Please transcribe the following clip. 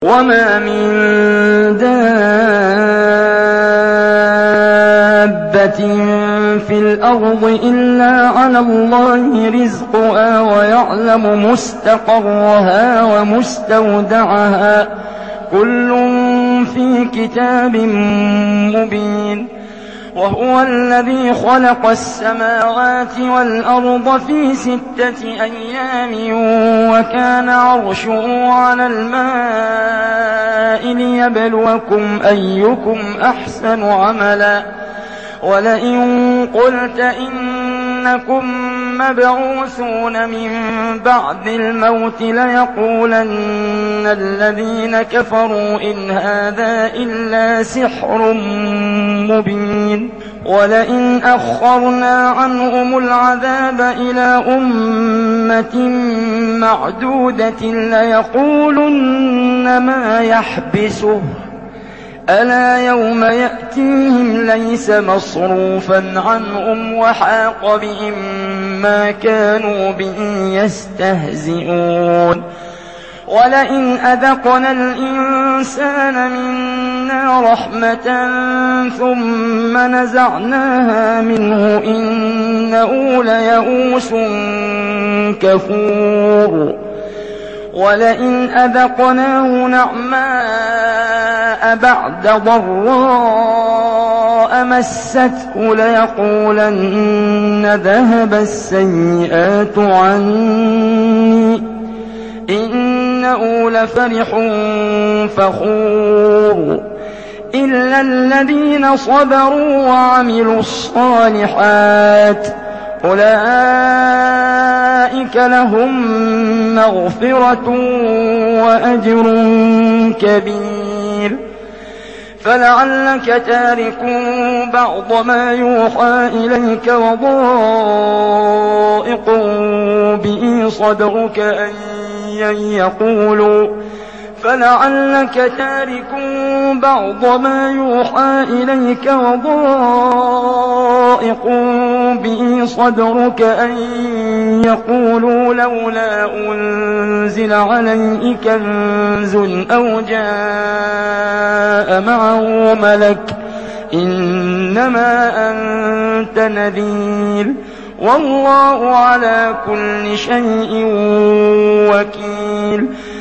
وما من دابة في الأرض إلا على الله رزقها ويعلم مستقرها ومستودعها كل في كتاب مبين. وهو الذي خلق السماوات والأرض في 6 أيام وكان عرشه على الماء ليبلوكم أيكم أحسن عملا. ولئن قلت إنكم مبعوثون من بعد الموت ليقولن الذين كفروا إن هذا إلا سحر مبين. ولئن أخرنا عنهم العذاب إلى أمة معدودة ليقولن ما يحبسه ألا يوم يأتيهم ليس مصروفا عنهم وحاق بهم ما كانوا به يستهزئون. ولئن أذقنا الإنسان منا رحمة ثم نزعناها منه إنه ليئوس كفور. ولئن أذقناه نعماء بعد ضراء مسته ليقولن ذهب السيئات عني إنه لفرح فخور. إلا الذين صبروا وعملوا الصالحات أولئك لهم مغفرة وأجر كبير. فلعلك تارك بعض ما يوحى إليك وضائق به صدرك أن يقولوا فلعلك تارك بعض ما يوحى إليك وضائق به صدرك أن يقولوا لولا أنزل عليه كنز أو جاء معه ملك إنما أنت نذير والله على كل شيء وكيل.